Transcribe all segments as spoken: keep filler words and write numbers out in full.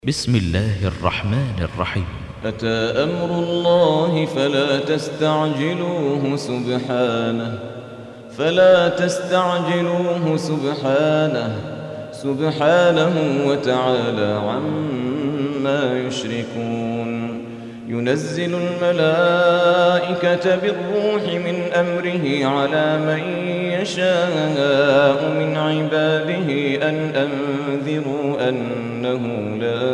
بسم الله الرحمن الرحيم. أتى أمر الله فلا تستعجلوه سبحانه فلا تستعجلوه سبحانه سبحانه وتعالى عما يشركون. ينزل الملائكة بالروح من أمره على من يشاء من عباده أن أنذروا أنه لا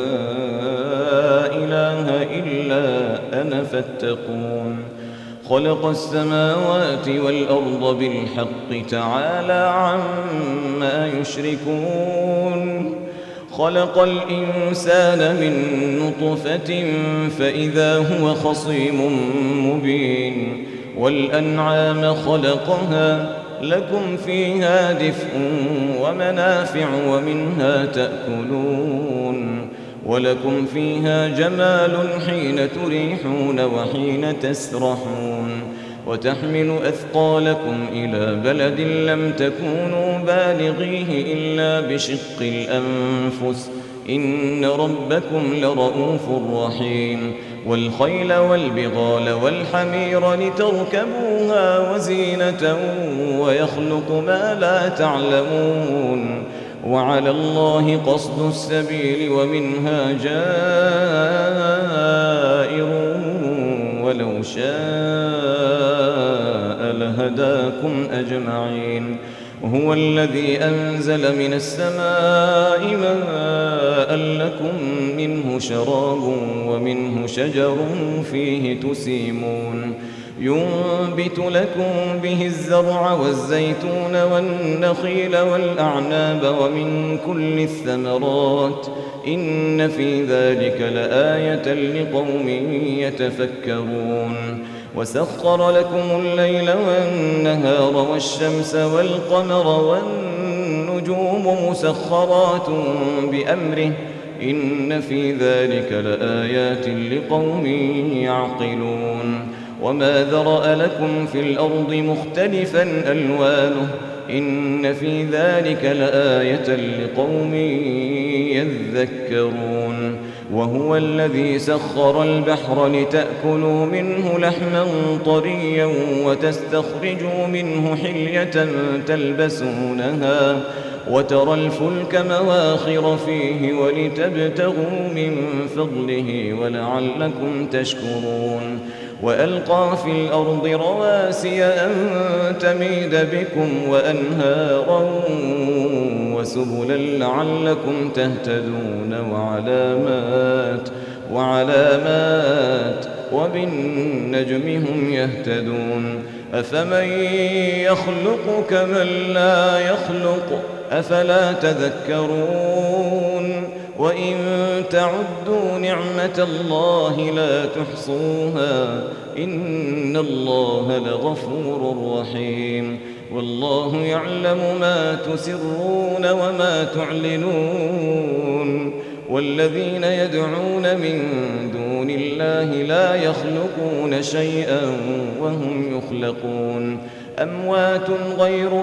إله إلا أنا فاتقون. خلق السماوات والأرض بالحق تعالى عما يشركون. خلق الإنسان من نطفة فإذا هو خصيم مبين. والأنعام خلقها لكم فيها دفء ومنافع ومنها تأكلون. ولكم فيها جمال حين تريحون وحين تسرحون. وتحمل أثقالكم إلى بلد لم تكونوا بالغيه إلا بشق الأنفس إن ربكم لرؤوف رحيم. والخيل والبغال والحمير لتركبوها وزينة ويخلق ما لا تعلمون. وعلى الله قصد السبيل ومنها جائر ولو شاء لهداكم أجمعين. هو الذي أنزل من السماء ماء لكم منه شراب ومنه شجر فيه تسيمون. ينبت لكم به الزرع والزيتون والنخيل والأعناب ومن كل الثمرات إن في ذلك لآية لقوم يتفكرون. وسخر لكم الليل والنهار والشمس والقمر والنجوم مسخرات بأمره إن في ذلك لآيات لقوم يعقلون. وما ذرأ لكم في الأرض مختلفا ألوانه إن في ذلك لآية لقوم يذكرون. وهو الذي سخر البحر لتأكلوا منه لحما طريا وتستخرجوا منه حلية تلبسونها وترى الفلك مواخر فيه ولتبتغوا من فضله ولعلكم تشكرون. وألقى في الأرض رواسي أن تميد بكم وأنهارا وسبلا لعلكم تهتدون وعلامات وعلامات وبالنجم هم يهتدون. أفمن يخلق كمن لا يخلق أفلا تذكرون. وإن تعدوا نعمة الله لا تحصوها إن الله لغفور رحيم. والله يعلم ما تسرون وما تعلنون. والذين يدعون من دون الله لا يخلقون شيئا وهم يخلقون. أموات غير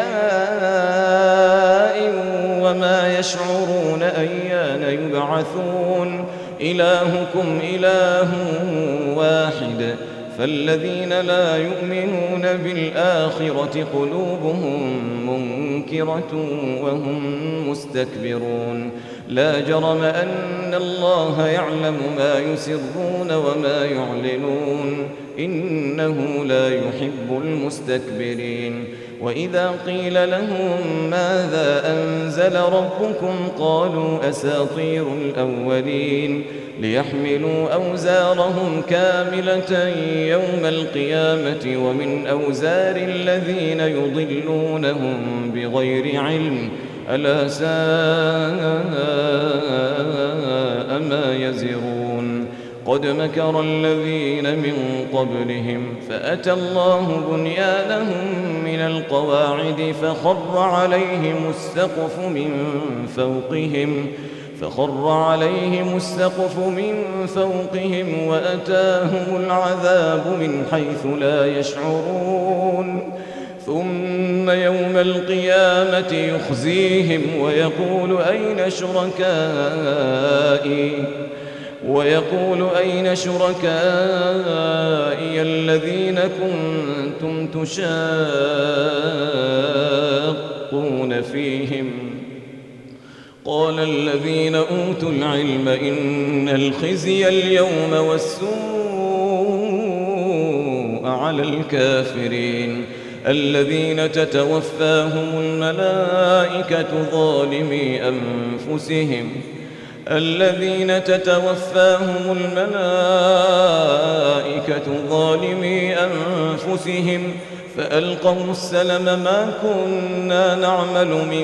أحياء وما يشعرون أيان يبعثون. إلهكم إله واحد فالذين لا يؤمنون بالآخرة قلوبهم منكرة وهم مستكبرون. لا جرم أن الله يعلم ما يسرون وما يعلنون إنه لا يحب المستكبرين. وإذا قيل لهم ماذا أنزل ربكم قالوا أساطير الأولين ليحملوا أوزارهم كاملة يوم القيامة ومن أوزار الذين يضلونهم بغير علم ألا ساء ما يزرون. قد مكر الذين من قبلهم فأتى الله بنيانهم من القواعد فخر عليهم السقف من فوقهم فخر عليهم السقف من فوقهم وأتاهم العذاب من حيث لا يشعرون. ثم يوم القيامة يخزيهم ويقول أين شركائي ويقول أين شركائي الذين كنتم تشاقون فيهم قال الذين أوتوا العلم إن الخزي اليوم والسوء على الكافرين الذين تتوفاهم الملائكة ظالمي أنفسهم الذين تتوفاهم الملائكة ظالمي أنفسهم فألقوا السلم ما كنا نعمل من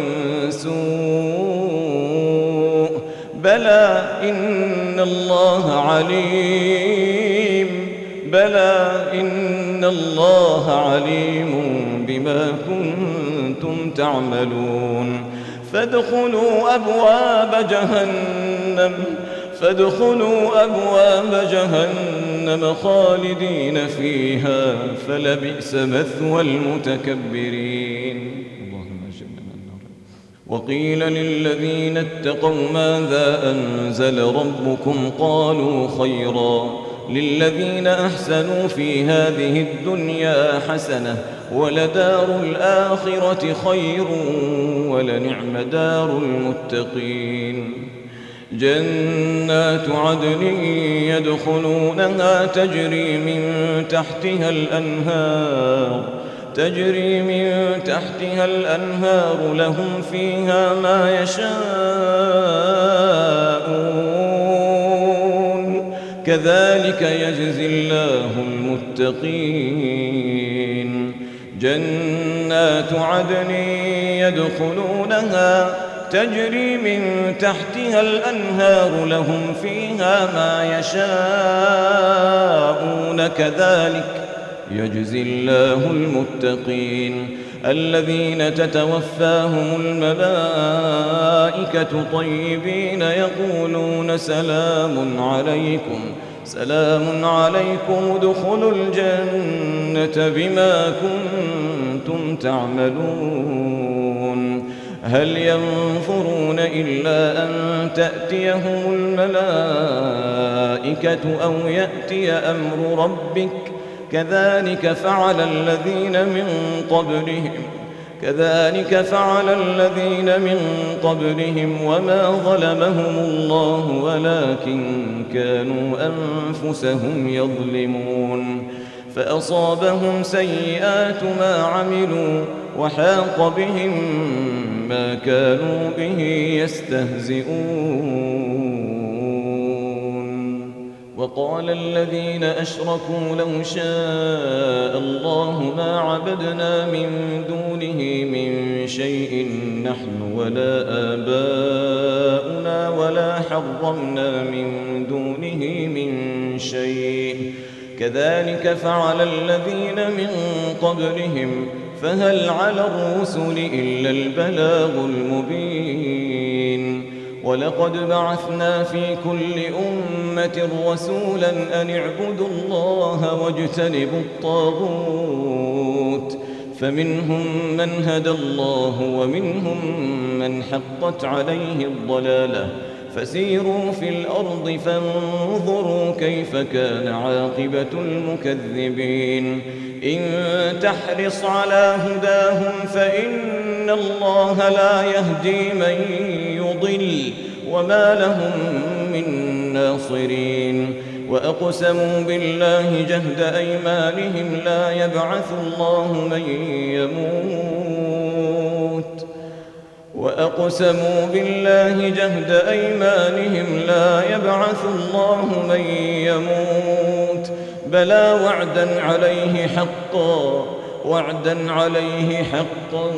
سوء بلى إن الله عليم بلى إن الله عليم بما كنتم تعملون فادخلوا أبواب جهنم فادخلوا أبواب جهنم خالدين فيها فلبئس مثوى المتكبرين. اللهم اجعلنا من النار. وقيل للذين اتقوا ماذا أنزل ربكم قالوا خيرا للذين أحسنوا في هذه الدنيا حسنة ولدار الآخرة خير ولنعم دار المتقين. جنات عدن يدخلونها تجري من تحتها الأنهار تجري من تحتها الأنهار لهم فيها ما يشاءون كذلك يجزي الله المتقين. جنات عدن يدخلونها تجري من تحتها الأنهار لهم فيها ما يشاءون كذلك يجزي الله المتقين. الذين تتوفاهم الملائكة طيبين يقولون سلام عليكم سلام عليكم ادخلوا الجنة بما كنتم تعملون. هل ينظرون إلا أن تأتيهم الملائكة أو يأتي أمر ربك كذلك فعل الذين من قبلهم كذلك فعل الذين من قبلهم وما ظلمهم الله ولكن كانوا أنفسهم يظلمون. فأصابهم سيئات ما عملوا وحاق بهم ما كانوا به يستهزئون. وقال الذين أشركوا لو شاء الله ما عبدنا من دونه من شيء نحن ولا آباؤنا ولا حرمنا من دونه من شيء كذلك فعل الذين من قبلهم فهل على الرسل إلا البلاغ المبين. ولقد بعثنا في كل أمة رسولا أن اعبدوا الله واجتنبوا الطاغوت فمنهم من هدى الله ومنهم من حقت عليه الضلالة فسيروا في الأرض فانظروا كيف كان عاقبة المكذبين. إن تحرص على هداهم فإن الله لا يهدي من يضل وما لهم من ناصرين. وأقسموا بالله جهد أيمانهم لا يبعث الله من يموت وأقسموا بالله جهد أيمانهم لا يبعث الله من يموت بلى وعدا عليه حقا وعدا عليه حقا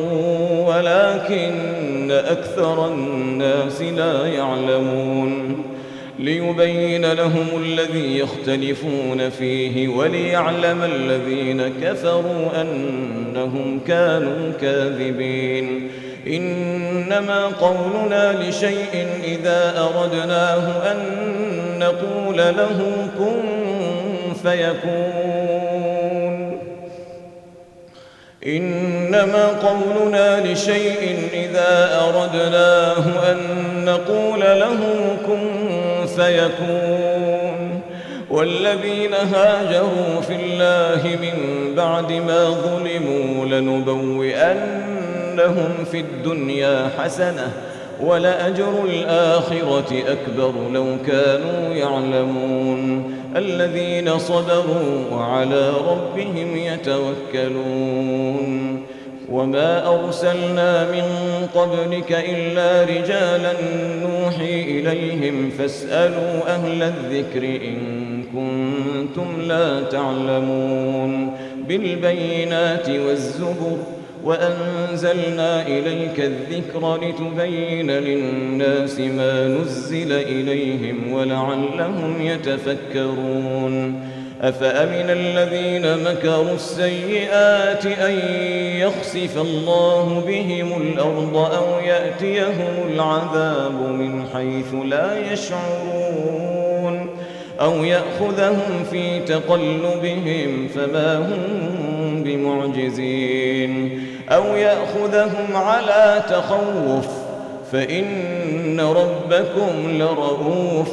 ولكن أكثر الناس لا يعلمون. ليبين لهم الذي يختلفون فيه وليعلم الذين كفروا أنهم كانوا كاذبين. إنما قولنا لشيء إذا أردناه أن نقول له كن فيكون. إنما قولنا لشيء إذا أردناه أن نقول له كن فيكون. والذين هاجروا في الله من بعد ما ظلموا لنبوئنهم في الدنيا حسنة ولأجر الآخرة أكبر لو كانوا يعلمون. الذين صبروا وعلى ربهم يتوكلون. وما أرسلنا من قبلك إلا رجالا نوحي إليهم فاسألوا أهل الذكر إن كنتم لا تعلمون. بالبينات والزبر وأنزلنا إليك الذكر لتبين للناس ما نزل إليهم ولعلهم يتفكرون. أفأمن الذين مكروا السيئات أن يخسف الله بهم الأرض أو يأتيهم العذاب من حيث لا يشعرون أو يأخذهم في تقلبهم فما هم بمعجزين أو يأخذهم على تخوف فإن ربكم لرؤوف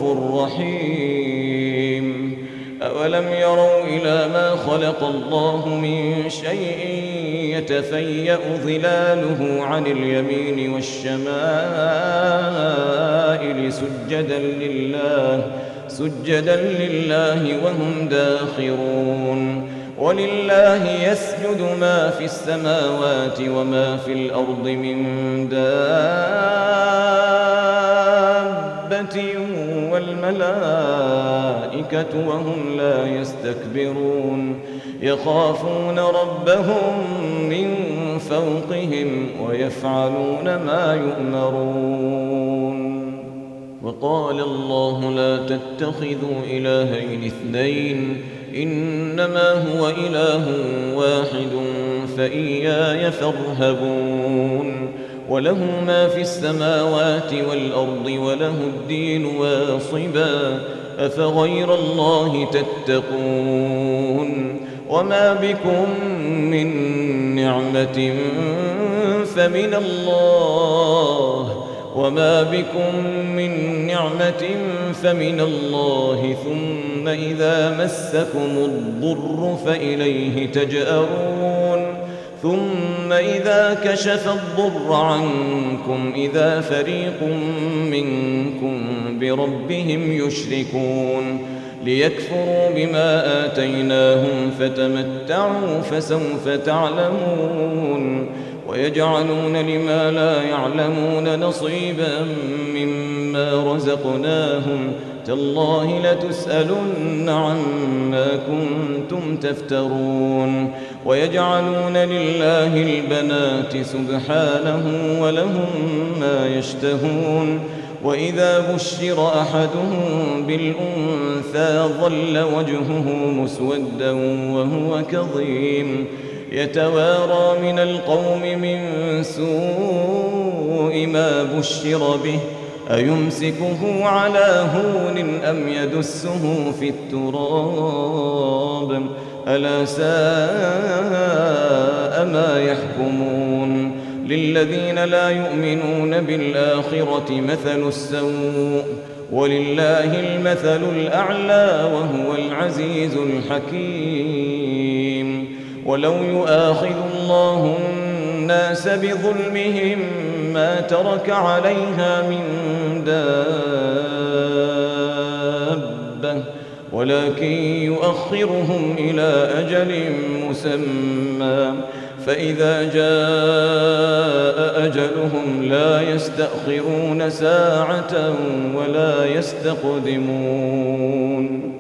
رحيم. أولم يروا إلى ما خلق الله من شيء يتفيأ ظلاله عن اليمين والشمائل سجدا لله سجدا لله وهم داخرون. ولله يسجد ما في السماوات وما في الأرض من دابة والملائكة وهم لا يستكبرون يخافون ربهم من فوقهم ويفعلون ما يؤمرون. وقال الله لا تتخذوا إلهين اثنين إنما هو إله واحد فإياي فارهبون. وله ما في السماوات والأرض وله الدين واصبا أفغير الله تتقون. وما بكم من نعمة فمن الله وما بكم من نعمة فمن الله ثم إذا مسكم الضر فإليه تجأرون. ثم إذا كشف الضر عنكم إذا فريق منكم بربهم يشركون ليكفروا بما آتيناهم فتمتعوا فسوف تعلمون. ويجعلون لما لا يعلمون نصيبا مما رزقناهم تالله لتسألن عما كنتم تفترون. ويجعلون لله البنات سبحانه ولهم ما يشتهون. وإذا بشر أحدهم بالأنثى ظل وجهه مسودا وهو كظيم يتوارى من القوم من سوء ما بشر به أيمسكه على هون أم يدسه في التراب ألا ساء ما يحكمون. للذين لا يؤمنون بالآخرة مثل السوء ولله المثل الأعلى وهو العزيز الحكيم. ولو يؤاخذ الله الناس بظلمهم ما ترك عليها من دابة ولكن يؤخرهم إلى أجل مسمى فإذا جاء أجلهم لا يستأخرون ساعة ولا يستقدمون.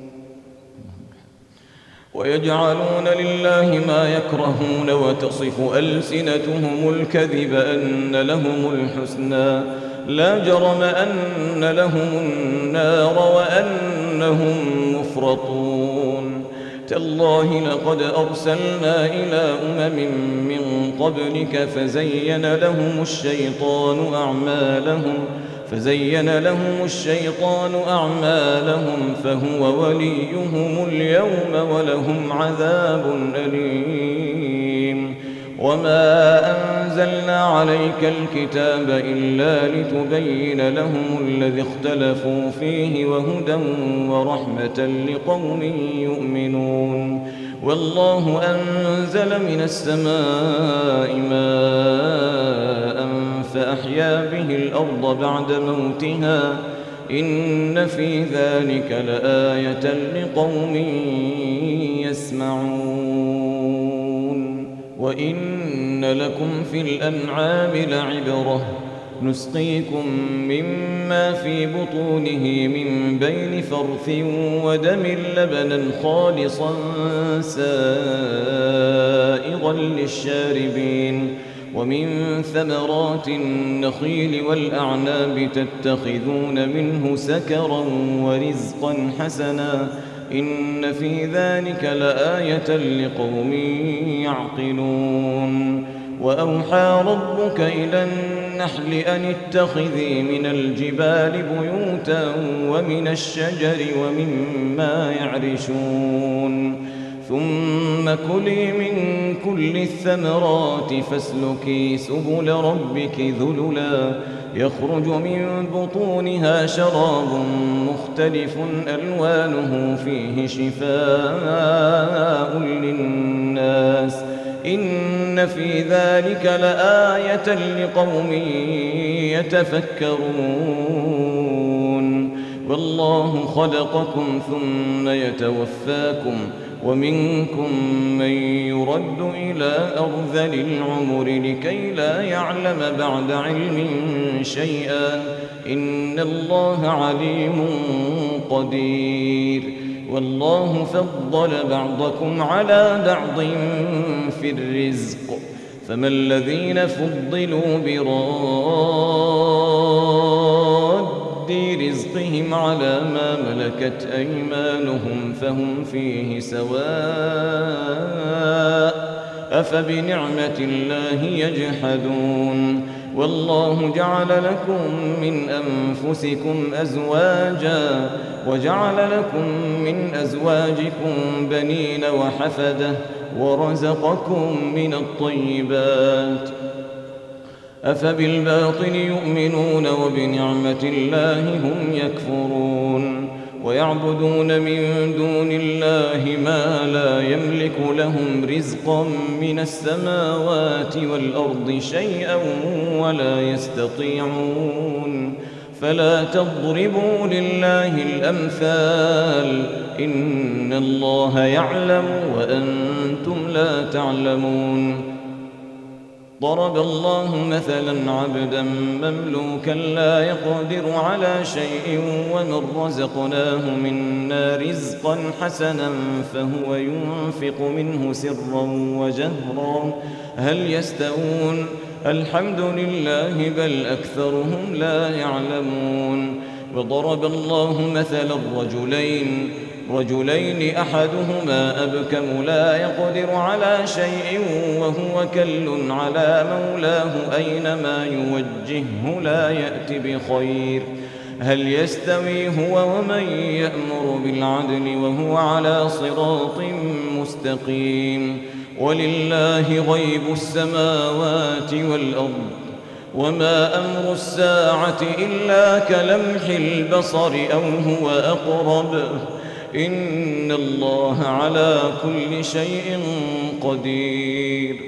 ويجعلون لله ما يكرهون وتصف ألسنتهم الكذب أن لهم الحسنى لا جرم أن لهم النار وأنهم مفرطون. تالله لقد أرسلنا إلى أمم من قبلك فزين لهم الشيطان أعمالهم فزين لهم الشيطان أعمالهم فهو وليهم اليوم ولهم عذاب أليم. وما أنزلنا عليك الكتاب إلا لتبين لهم الذي اختلفوا فيه وهدى ورحمة لقوم يؤمنون والله أنزل من السماء ماء فأحيا به الأرض بعد موتها إن في ذلك لآية لقوم يسمعون وإن لكم في الأنعام لعبرة نسقيكم مما في بطونه من بين فرث ودم لبنا خالصا سائغا للشاربين ومن ثمرات النخيل والأعناب تتخذون منه سكرا ورزقا حسنا إن في ذلك لآية لقوم يعقلون وأوحى ربك إلى النحل أن اتخذي من الجبال بيوتا ومن الشجر ومما يعرشون ثم كلي من كل الثمرات فاسلكي سبل ربك ذللا يخرج من بطونها شراب مختلف ألوانه فيه شفاء للناس إن في ذلك لآية لقوم يتفكرون والله خلقكم ثم يتوفاكم ومنكم من يرد إلى أرذل العمر لكي لا يعلم بعد علم شيئا إن الله عليم قدير والله فضل بعضكم على بعض في الرزق فما الذين فضلوا براد رزقهم على ما ملكت أيمانهم فهم فيه سواء أفبنعمة الله يجحدون والله جعل لكم من أنفسكم أزواجا وجعل لكم من أزواجكم بنين وحفدة ورزقكم من الطيبات أفبالباطل يؤمنون وبنعمة الله هم يكفرون ويعبدون من دون الله ما لا يملك لهم رزقا من السماوات والأرض شيئا ولا يستطيعون فلا تضربوا لله الأمثال إن الله يعلم وأنتم لا تعلمون ضرب الله مثلا عبدا مملوكا لا يقدر على شيء ومن رزقناه منا رزقا حسنا فهو ينفق منه سرا وجهرا هل يستوون الحمد لله بل أكثرهم لا يعلمون وضرب الله مثلا رجلين رجلين أحدهما أبكم لا يقدر على شيء وهو كل على مولاه أينما يوجهه لا يأت بخير هل يستوي هو ومن يأمر بالعدل وهو على صراط مستقيم ولله غيب السماوات والأرض وما أمر الساعة إلا كلمح البصر أو هو أقرب إن الله على كل شيء قدير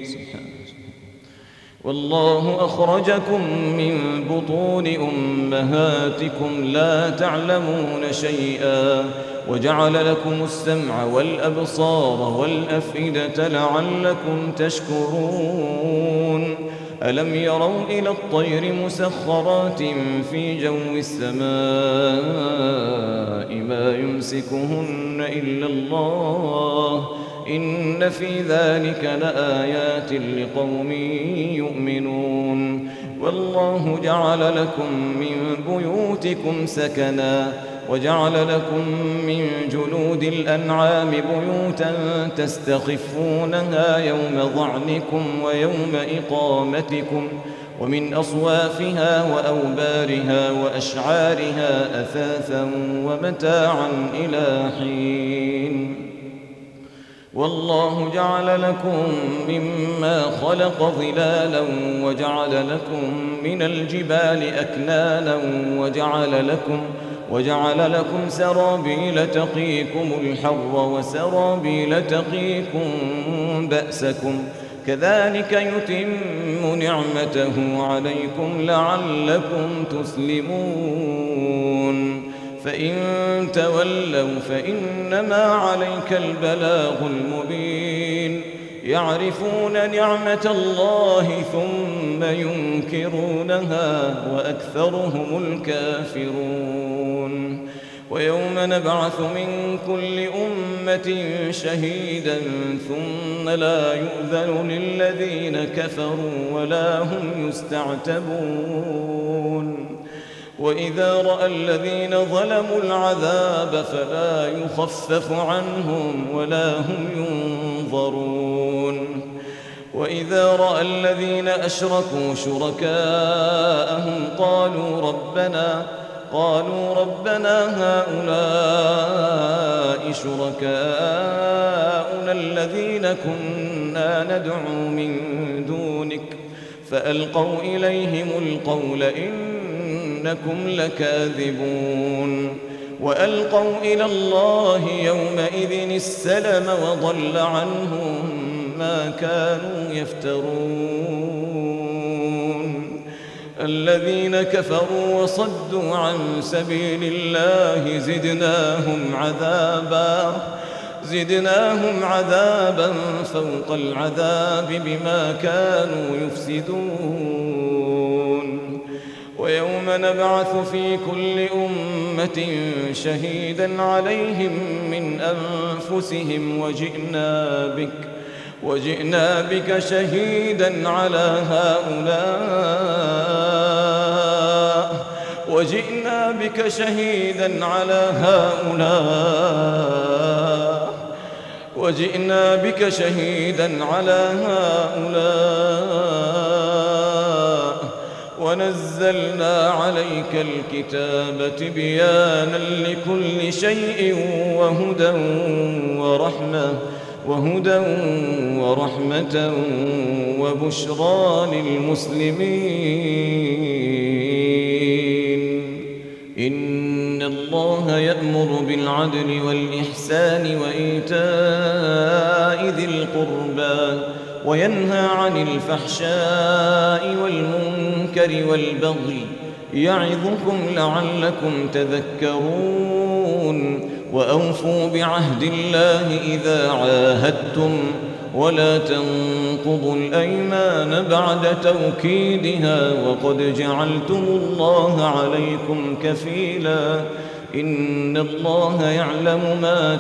والله أخرجكم من بطون أمهاتكم لا تعلمون شيئا وجعل لكم السمع والأبصار والأفئدة لعلكم تشكرون ألم يروا إلى الطير مسخرات في جو السماء ما يمسكهن إلا الله إن في ذلك لآيات لقوم يؤمنون والله جعل لكم من بيوتكم سكنا وجعل لكم من جلود الأنعام بيوتا تستخفونها يوم ظعنكم ويوم إقامتكم ومن أصوافها وأوبارها وأشعارها أثاثا ومتاعا إلى حين والله جعل لكم مما خلق ظلالا وجعل لكم من الجبال أكنانا وجعل لكم وجعل لكم سرابيل تقيكم الحر وسرابيل تقيكم بأسكم كذلك يتم نعمته عليكم لعلكم تسلمون فإن تولوا فإنما عليك البلاغ المبين يعرفون نعمة الله ثم ينكرونها وأكثرهم الكافرون ويوم نبعث من كل أمة شهيدا ثم لا يؤذن للذين كفروا ولا هم يستعتبون وإذا رأى الذين ظلموا العذاب فلا يخفف عنهم ولا هم ينظرون وإذا رأى الذين أشركوا شركاءهم قالوا ربنا قالوا ربنا هؤلاء شركاؤنا الذين كنا ندعو من دونك فألقوا إليهم القول إنكم لكاذبون وألقوا إلى الله يومئذ السلم وضل عنهم ما كانوا يفترون الذين كفروا وصدوا عن سبيل الله زدناهم عذابا زدناهم عذابا فوق العذاب بما كانوا يفسدون ويوم نبعث في كل أمة شهيدا عليهم من أنفسهم وجئنا بك وجئنا بك شهيدا على هؤلاء وجئنا بك شهيدا على هؤلاء وجئنا بك شهيدا على هؤلاء ونزلنا عليك الكتاب تبيانا لكل شيء وهدى ورحمة وهدى ورحمة وبشرى للمسلمين إن الله يأمر بالعدل والإحسان وإيتاء ذي القربى وينهى عن الفحشاء والمنكر والبغي يعظكم لعلكم تذكرون وأوفوا بعهد الله إذا عاهدتم ولا تنقضوا الأيمان بعد توكيدها وقد جعلتم الله عليكم كفيلا إن الله يعلم ما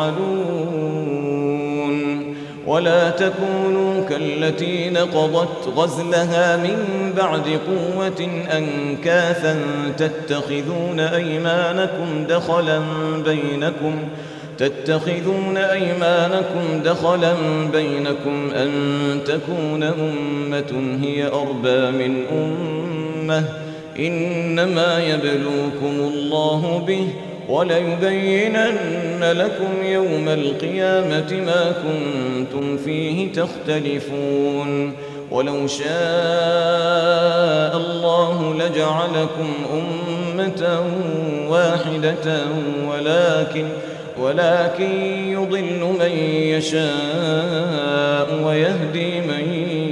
تفعلون ولا تكونوا كالتي نقضت غزلها من بعد قوة أنكاثا تتخذون أيمانكم دخلا بينكم تتخذون أيمانكم دخلا بينكم أن تكون أمة هي أربى من أمة إنما يبلوكم الله به وليبينن لكم يوم القيامة ما كنتم فيه تختلفون ولو شاء الله لجعلكم أمة واحدة ولكن ولكن يضل من يشاء ويهدي من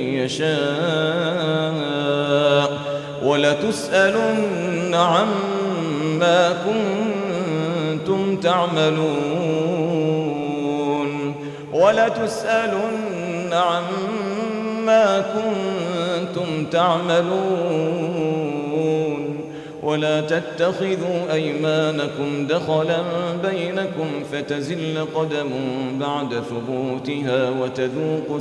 يشاء ولتسألن عما كنتم تعملون ولتسألن عما كنتم تعملون ولا تتخذوا أيمانكم دخلا بينكم فتزل قدم بعد ثبوتها وتذوقوا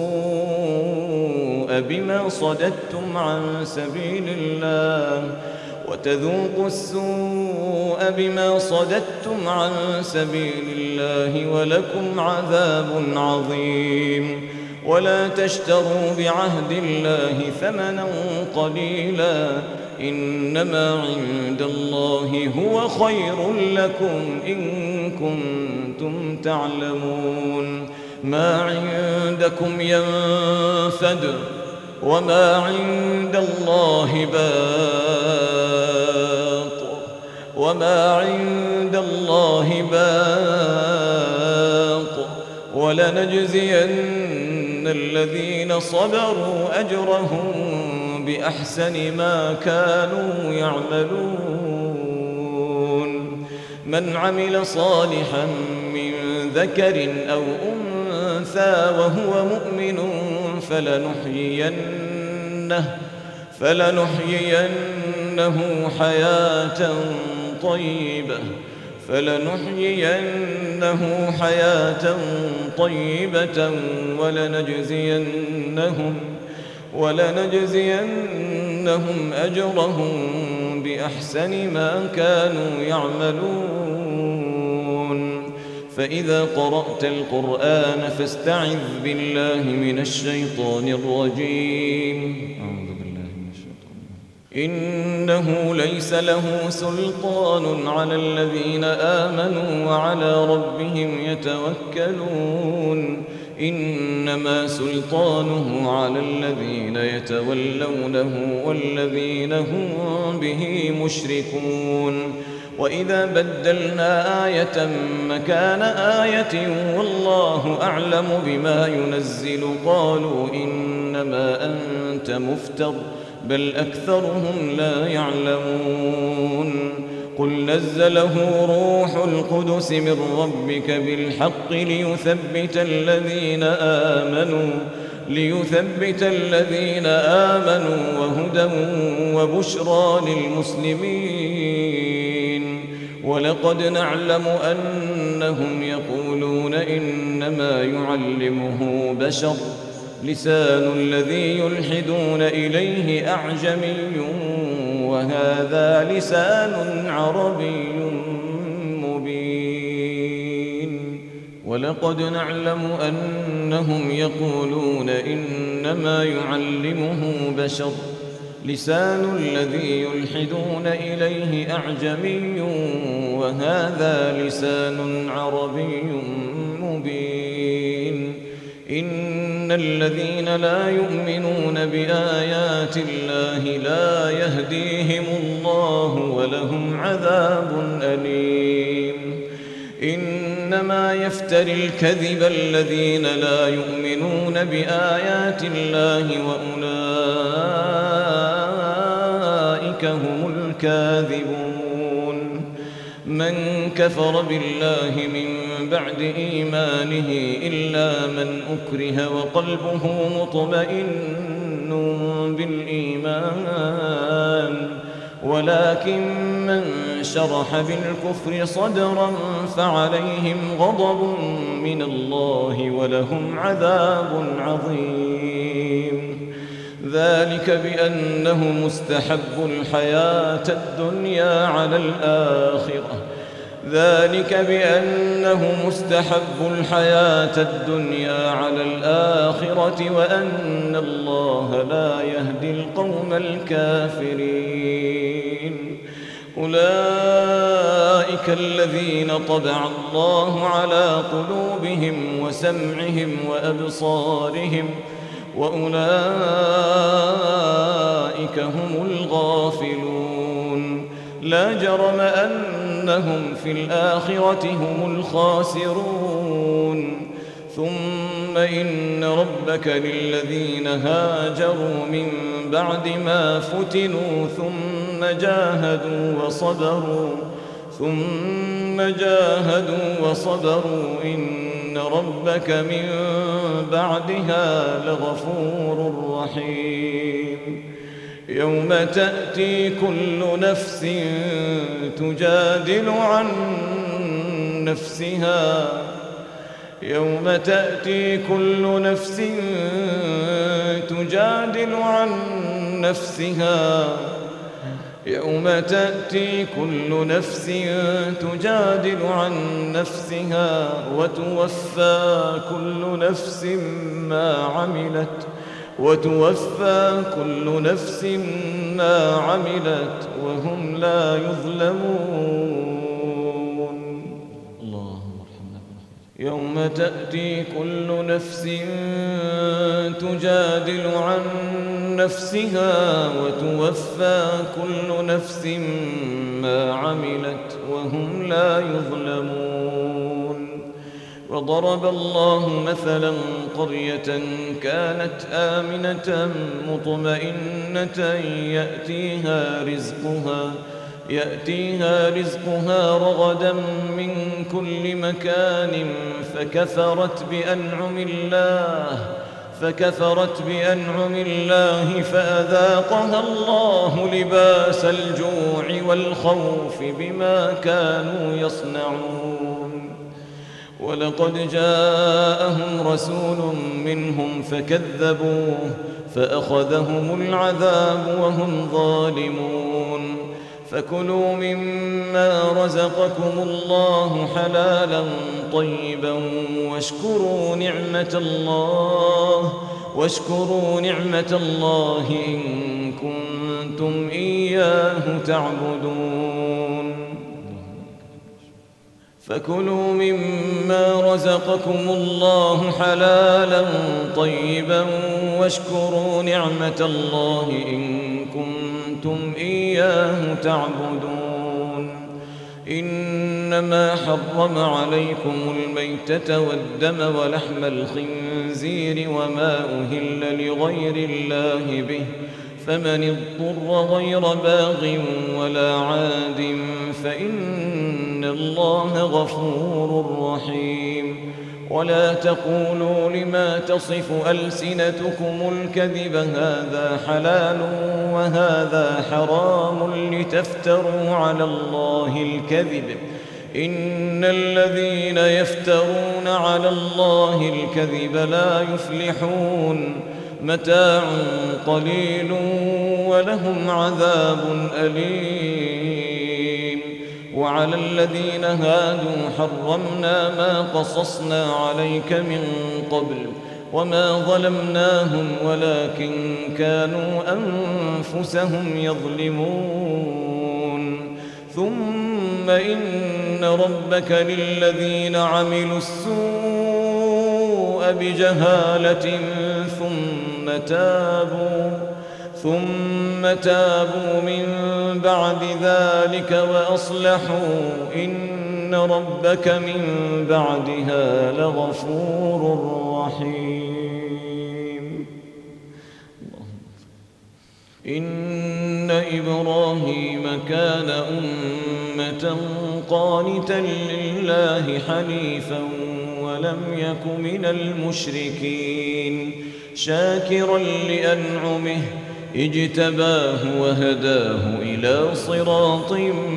السوء بما صددتم عن سبيل الله وتذوقوا السوء بما صددتم عن سبيل الله ولكم عذاب عظيم ولا تشتروا بعهد الله ثمنا قليلا إنما عند الله هو خير لكم إن كنتم تعلمون ما عندكم ينفد وما عند الله باق وما عند الله باق ولنجزين الذين صبروا أجرهم بأحسن ما كانوا يعملون من عمل صالحا من ذكر أو أنثى وهو مؤمن فلنحيينه فلنحيينه حياة طيبة فلنحيينه حياة طيبة ولنجزينهم ولنجزينهم أجرهم بأحسن ما كانوا يعملون فإذا قرأت القرآن فاستعذ بالله من الشيطان الرجيم إنه ليس له سلطان على الذين آمنوا وعلى ربهم يتوكلون إنما سلطانه على الذين يتولونه والذين هم به مشركون وإذا بدلنا آية مكان آية والله أعلم بما ينزل قالوا إنما أنت مفتر بل أكثرهم لا يعلمون قل نزله روح القدس من ربك بالحق ليثبت الذين آمنوا ليثبت الذين آمنوا وهدى وبشرى للمسلمين ولقد نعلم أنهم يقولون إنما يعلمه بشر لسان الذي يلحدون إليه أعجمي وهذا لسان عربي مبين ولقد نعلم أنهم يقولون إنما يعلمه بشر لسان الذي يلحدون إليه أعجمي وهذا لسان عربي مبين إن الذين لا يؤمنون بآيات الله لا يهديهم الله ولهم عذاب أليم إنما يفتري الكذب الذين لا يؤمنون بآيات الله وأولئك هم الكاذبون من كفر بالله من بعد إيمانه إلا من أكره وقلبه مطمئن بالإيمان ولكن من شرح بالكفر صدرا فعليهم غضب من الله ولهم عذاب عظيم ذلك بأنه مستحب الحياة الدنيا على الآخرة ذلك بأنه مستحب الحياة الدنيا على الآخرة وأن الله لا يهدي القوم الكافرين أولئك الذين طبع الله على قلوبهم وسمعهم وأبصارهم وأولئك هم الغافلون لا جرم أنهم في الآخرة هم الخاسرون ثم إن ربك للذين هاجروا من بعد ما فتنوا ثم جاهدوا وصبروا ثم جاهدوا وصبروا إن ربك من بعدها لغفور رحيم يوم تأتي كل نفس تجادل عن نفسها يوم تأتي كل نفس تجادل عن نفسها يوم تأتي كل نفس تجادل عن نفسها وتوفى كل نفس ما عملت وتوفى كل نفس ما عملت وهم لا يظلمون اللهم ارحمنا برحمتك يوم تأتي كل نفس تجادل عن نفسها وتوفى كل نفس ما عملت وهم لا يظلمون. وضرب الله مثلا قرية كانت آمنة مطمئنة يأتيها رزقها يأتيها رزقها رغدا من كل مكان فكفرت بأنعم الله فكفرت بأنعم الله فأذاقها الله لباس الجوع والخوف بما كانوا يصنعون. ولقد جاءهم رسول منهم فكذبوه فأخذهم العذاب وهم ظالمون. فكلوا مما رزقكم الله حلالا طيبا واشكروا نعمة الله واشكروا نعمة الله إن كنتم إياه تعبدون. فكلوا مما رزقكم الله حلالا طيبا واشكروا نعمة الله إن كنتم إياه تعبدون. إنما حرم عليكم الميتة والدم ولحم الخنزير وما أهل لغير الله به فمن اضطر غير باغ ولا عاد فإن الله غفور رحيم. ولا تقولوا لما تصف ألسنتكم الكذب هذا حلال وهذا حرام لتفتروا على الله الكذب إن الذين يفترون على الله الكذب لا يفلحون. متاع قليل ولهم عذاب أليم. وعلى الذين هادوا حرمنا ما قصصنا عليك من قبل وما ظلمناهم ولكن كانوا أنفسهم يظلمون. ثم إن ربك للذين عملوا السوء بجهالة ثم تابوا ثم تابوا من بعد ذلك وأصلحوا إن ربك من بعدها لغفور رحيم. إن إبراهيم كان أمة قانتا لله حنيفا ولم يك من المشركين شاكرا لأنعمه اجتباه وهداه إلى صراط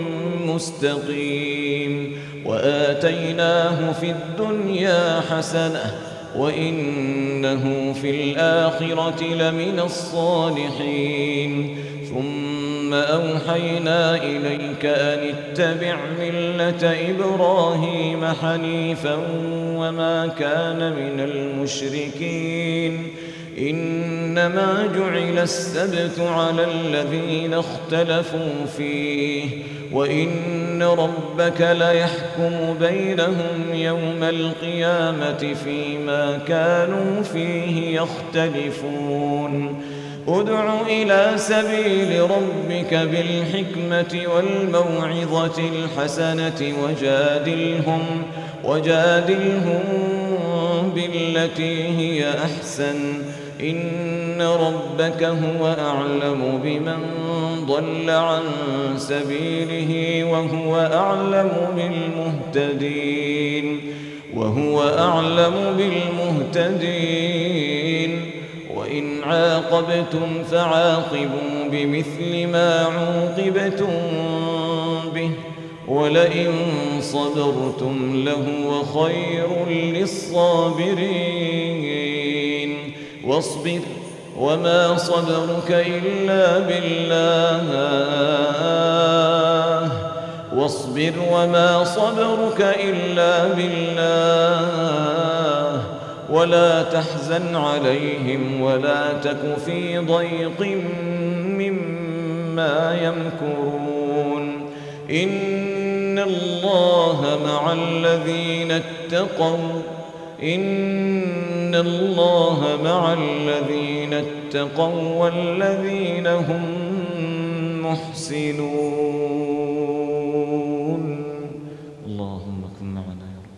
مستقيم. وآتيناه في الدنيا حسنة وإنه في الآخرة لمن الصالحين. ثم أوحينا إليك أن اتبع ملة إبراهيم حنيفا وما كان من المشركين. إنما جعل السبت على الذين اختلفوا فيه وإن ربك ليحكم بينهم يوم القيامة فيما كانوا فيه يختلفون. ادع إلى سبيل ربك بالحكمة والموعظة الحسنة وجادلهم وجادلهم بالتي هي أحسن إن ربك هو أعلم بمن ضل عن سبيله وهو أعلم بالمهتدين وهو أعلم بالمهتدين. وإن عاقبتم فعاقبوا بمثل ما عوقبتم به ولئن صبرتم لهو خير للصابرين. واصبر وما صبرك إلا بالله واصبر وما صبرك إلا بالله ولا تحزن عليهم ولا تك في ضيق مما يمكرون. إن إن الله مع الذين اتقوا إن الله مع الذين اتقوا والذين هم محسنون. اللهم كن معنا يا رب.